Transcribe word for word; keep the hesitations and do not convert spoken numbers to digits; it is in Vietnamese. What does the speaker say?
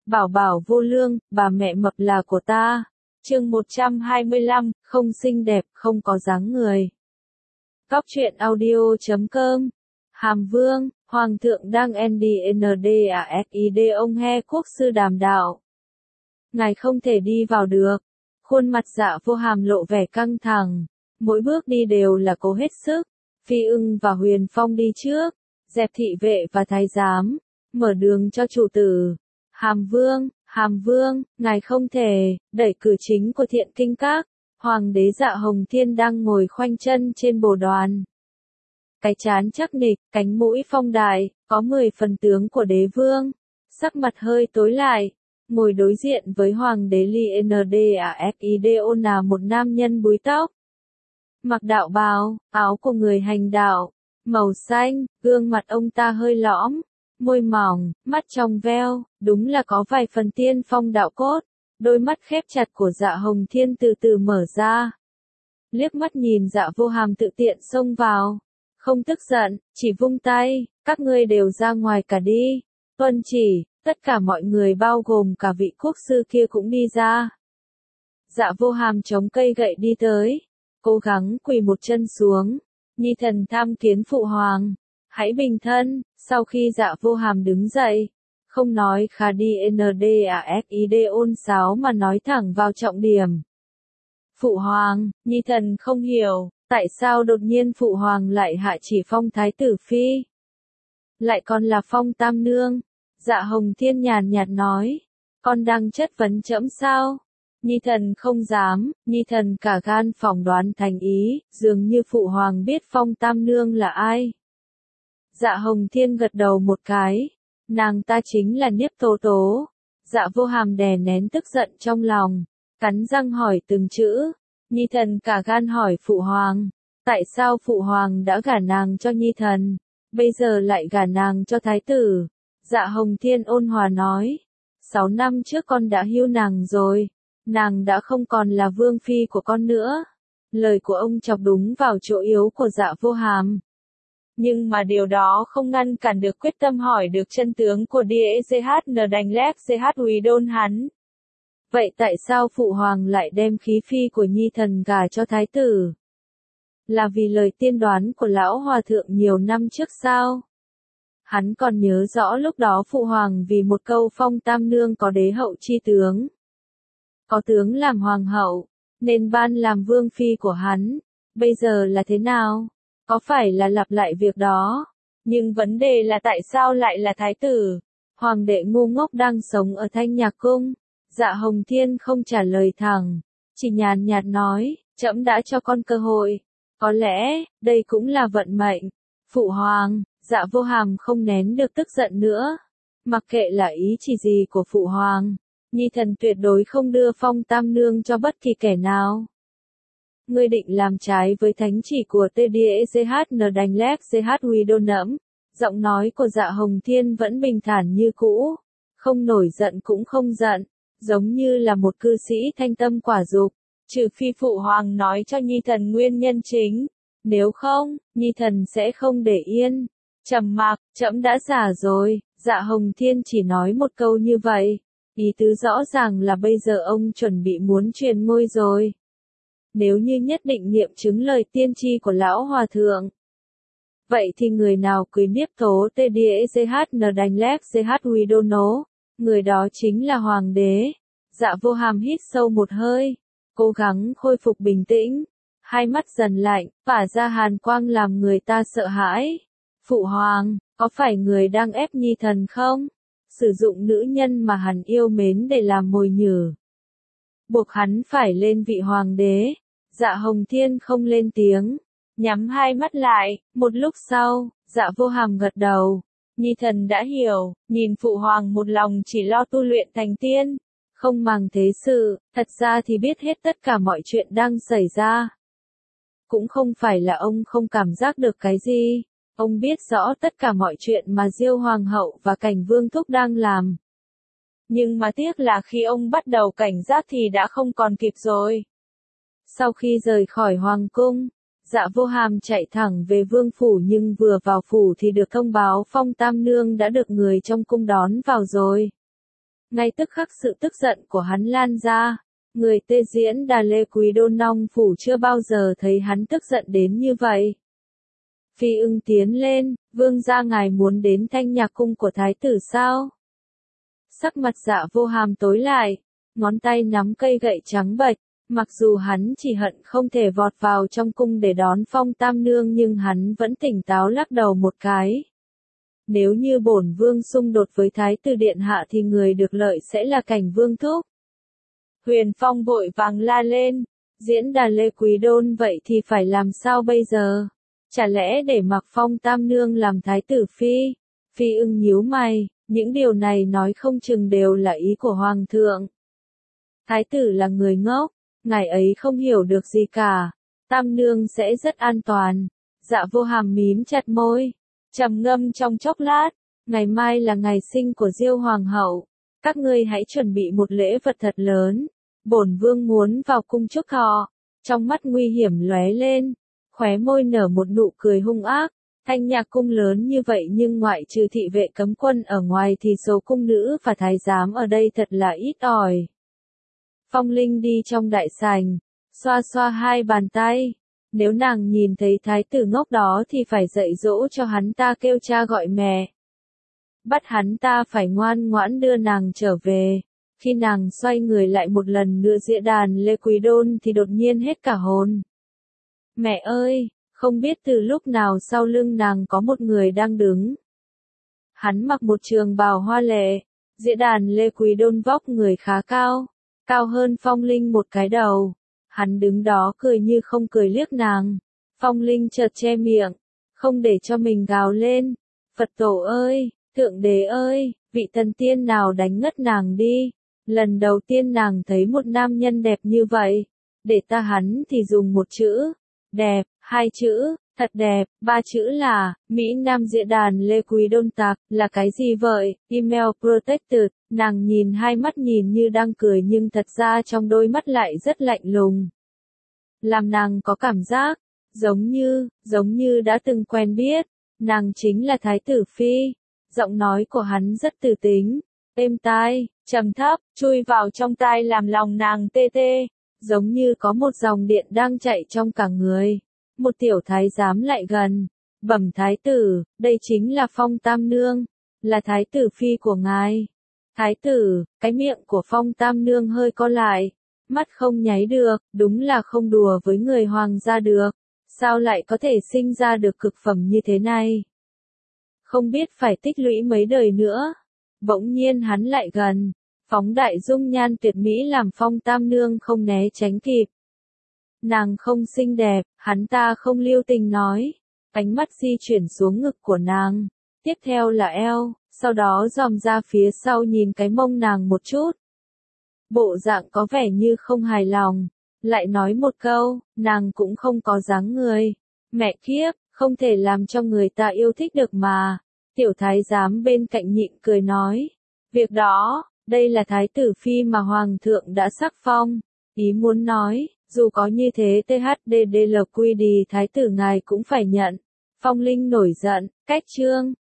Bảo bảo vô lương, bà mẹ mập là của ta. Chương một trăm hai mươi lăm, không xinh đẹp, không có dáng người. Cóc truyện audio chấm com. Hàm Vương, Hoàng thượng đang ndasid ông he quốc sư đàm đạo. Ngài không thể đi vào được. Khuôn mặt Dạ Vô Hàm lộ vẻ căng thẳng. Mỗi bước đi đều là cố hết sức. Phi Ưng và Huyền Phong đi trước. Dẹp thị vệ và thái giám. Mở đường cho chủ tử. Hàm Vương, Hàm Vương, ngài không thể, đẩy cử chính của Thiện Kinh Các. Hoàng đế Dạ Hồng Thiên đang ngồi khoanh chân trên bồ đoàn. Cái trán chắc nịch, cánh mũi phong đại, có mười phần tướng của đế vương. Sắc mặt hơi tối lại, ngồi đối diện với Hoàng đế Ly Ndasid là một nam nhân búi tóc. Mặc đạo bào, áo của người hành đạo, màu xanh, gương mặt ông ta hơi lõm. Môi mỏng, mắt trong veo, đúng là có vài phần tiên phong đạo cốt. Đôi mắt khép chặt của Dạ Hồng Thiên từ từ mở ra. Liếc mắt nhìn Dạ Vô Hàm tự tiện xông vào. Không tức giận, chỉ vung tay, các ngươi đều ra ngoài cả đi. Tuân chỉ, tất cả mọi người bao gồm cả vị quốc sư kia cũng đi ra. Dạ Vô Hàm chống cây gậy đi tới. Cố gắng quỳ một chân xuống. Nhi thần tham kiến phụ hoàng. Hãy bình thân. Sau khi Dạ Vô Hàm đứng dậy, không nói khà đi ndasid ôn sáo mà nói thẳng vào trọng điểm. Phụ hoàng, nhi thần không hiểu, tại sao đột nhiên phụ hoàng lại hạ chỉ phong thái tử phi? Lại còn là phong tam nương. Dạ Hồng Thiên nhàn nhạt nói, con đang chất vấn trẫm sao? Nhi thần không dám, nhi thần cả gan phỏng đoán thành ý, dường như phụ hoàng biết phong tam nương là ai. Dạ Hồng Thiên gật đầu một cái. Nàng ta chính là Niếp Tố Tố. Dạ Vô Hàm đè nén tức giận trong lòng. Cắn răng hỏi từng chữ. Nhi thần cả gan hỏi phụ hoàng. Tại sao phụ hoàng đã gả nàng cho nhi thần? Bây giờ lại gả nàng cho thái tử. Dạ Hồng Thiên ôn hòa nói. Sáu năm trước con đã hưu nàng rồi. Nàng đã không còn là vương phi của con nữa. Lời của ông chọc đúng vào chỗ yếu của Dạ Vô Hàm. Nhưng mà điều đó không ngăn cản được quyết tâm hỏi được chân tướng của Ndasid hắn. Vậy tại sao phụ hoàng lại đem khí phi của nhi thần gả cho thái tử? Là vì lời tiên đoán của lão hòa thượng nhiều năm trước sao? Hắn còn nhớ rõ lúc đó phụ hoàng vì một câu phong tam nương có đế hậu chi tướng. Có tướng làm hoàng hậu, nên ban làm vương phi của hắn. Bây giờ là thế nào? Có phải là lặp lại việc đó? Nhưng vấn đề là tại sao lại là thái tử? Hoàng đệ ngu ngốc đang sống ở Thanh Nhạc Cung. Dạ Hồng Thiên không trả lời thẳng, chỉ nhàn nhạt nói, trẫm đã cho con cơ hội. Có lẽ, đây cũng là vận mệnh. Phụ hoàng, Dạ Vô Hàm không nén được tức giận nữa. Mặc kệ là ý chỉ gì của phụ hoàng, nhi thần tuyệt đối không đưa phong tam nương cho bất kỳ kẻ nào. Ngươi định làm trái với thánh chỉ của Ndasid nẫm. Giọng nói của Dạ Hồng Thiên vẫn bình thản như cũ, không nổi giận cũng không giận, giống như là một cư sĩ thanh tâm quả dục. Trừ phi phụ hoàng nói cho nhi thần nguyên nhân chính, nếu không, nhi thần sẽ không để yên. Trầm mặc, trẫm đã già rồi. Dạ Hồng Thiên chỉ nói một câu như vậy, ý tứ rõ ràng là bây giờ ông chuẩn bị muốn truyền ngôi rồi. Nếu như nhất định nghiệm chứng lời tiên tri của lão hòa thượng, vậy thì người nào cưới Niếp Tố Ndasid người đó chính là hoàng đế. Dạ Vô Hàm hít sâu một hơi, cố gắng khôi phục bình tĩnh, hai mắt dần lạnh, tỏa ra hàn quang làm người ta sợ hãi. Phụ hoàng, có phải người đang ép nhi thần không? Sử dụng nữ nhân mà hắn yêu mến để làm mồi nhử, buộc hắn phải lên vị hoàng đế. Dạ Hồng Thiên không lên tiếng, nhắm hai mắt lại. Một lúc sau, Dạ Vô Hàm gật đầu. Nhi thần đã hiểu, nhìn phụ hoàng một lòng chỉ lo tu luyện thành tiên, không màng thế sự, thật ra thì biết hết tất cả mọi chuyện đang xảy ra. Cũng không phải là ông không cảm giác được cái gì, ông biết rõ tất cả mọi chuyện mà Diêu Hoàng hậu và Cảnh Vương Thúc đang làm. Nhưng mà tiếc là khi ông bắt đầu cảnh giác thì đã không còn kịp rồi. Sau khi rời khỏi Hoàng cung, Dạ Vô Hàm chạy thẳng về vương phủ, nhưng vừa vào phủ thì được thông báo phong tam nương đã được người trong cung đón vào rồi. Ngay tức khắc sự tức giận của hắn lan ra. Người Tê Diễn Đà Lê Quý Đôn Nong Phủ chưa bao giờ thấy hắn tức giận đến như vậy. Phi Ưng tiến lên, vương gia ngài muốn đến Thanh Nhạc cung của thái tử sao? Sắc mặt Dạ Vô Hàm tối lại, ngón tay nắm cây gậy trắng bệch, mặc dù hắn chỉ hận không thể vọt vào trong cung để đón Phong Tam Nương nhưng hắn vẫn tỉnh táo lắc đầu một cái. Nếu như bổn vương xung đột với thái tử điện hạ thì người được lợi sẽ là Cảnh Vương thúc. Huyền Phong vội vàng la lên, Diễn Đà Lê Quý Đôn vậy thì phải làm sao bây giờ? Chả lẽ để mặc Phong Tam Nương làm thái tử phi? Phi Ưng nhíu mày, những điều này nói không chừng đều là ý của Hoàng thượng. Thái tử là người ngốc, ngài ấy không hiểu được gì cả, Tam Nương sẽ rất an toàn. Dạ Vô Hàm mím chặt môi, trầm ngâm trong chốc lát, ngày mai là ngày sinh của Diêu Hoàng hậu, các ngươi hãy chuẩn bị một lễ vật thật lớn, bổn vương muốn vào cung chúc thọ. Trong mắt nguy hiểm lóe lên, khóe môi nở một nụ cười hung ác. Thanh Nhạc cung lớn như vậy nhưng ngoại trừ thị vệ cấm quân ở ngoài thì số cung nữ và thái giám ở đây thật là ít ỏi. Phong Linh đi trong đại sảnh, xoa xoa hai bàn tay. Nếu nàng nhìn thấy thái tử ngốc đó thì phải dạy dỗ cho hắn ta kêu cha gọi mẹ. Bắt hắn ta phải ngoan ngoãn đưa nàng trở về. Khi nàng xoay người lại một lần nữa Diễn Đàn Lê Quý Đôn thì đột nhiên hết cả hồn. Mẹ ơi! Không biết từ lúc nào sau lưng nàng có một người đang đứng. Hắn mặc một trường bào hoa lệ, Diễn Đàn Lê Quý Đôn vóc người khá cao, cao hơn Phong Linh một cái đầu. Hắn đứng đó cười như không cười liếc nàng. Phong Linh chợt che miệng, không để cho mình gào lên. Phật tổ ơi, Thượng Đế ơi, vị thần tiên nào đánh ngất nàng đi. Lần đầu tiên nàng thấy một nam nhân đẹp như vậy. Để ta hắn thì dùng một chữ, đẹp. Hai chữ, thật đẹp, ba chữ là, Mỹ Nam Diễn Đàn Lê Quý Đôn tạc, là cái gì vậy? Email protected, nàng nhìn hai mắt nhìn như đang cười nhưng thật ra trong đôi mắt lại rất lạnh lùng. Làm nàng có cảm giác, giống như, giống như đã từng quen biết, nàng chính là Thái tử Phi. Giọng nói của hắn rất từ tính, êm tai, trầm thấp, chui vào trong tai làm lòng nàng tê tê, giống như có một dòng điện đang chạy trong cả người. Một tiểu thái giám lại gần, bẩm thái tử, đây chính là Phong Tam Nương, là thái tử phi của ngài. Thái tử, cái miệng của Phong Tam Nương hơi co lại, mắt không nháy được, đúng là không đùa với người hoàng gia được, sao lại có thể sinh ra được cực phẩm như thế này. Không biết phải tích lũy mấy đời nữa, bỗng nhiên hắn lại gần, phóng đại dung nhan tuyệt mỹ làm Phong Tam Nương không né tránh kịp. Nàng không xinh đẹp, hắn ta không lưu tình nói. Ánh mắt di chuyển xuống ngực của nàng. Tiếp theo là eo, sau đó dòm ra phía sau nhìn cái mông nàng một chút. Bộ dạng có vẻ như không hài lòng. Lại nói một câu, nàng cũng không có dáng người. Mẹ kiếp, không thể làm cho người ta yêu thích được mà. Tiểu thái giám bên cạnh nhịn cười nói. Việc đó, đây là thái tử phi mà hoàng thượng đã sắc phong. Ý muốn nói. Dù có như thế tê hát đê đê lờ quy đì thái tử ngài cũng phải nhận. Phong Linh nổi giận, cách chương.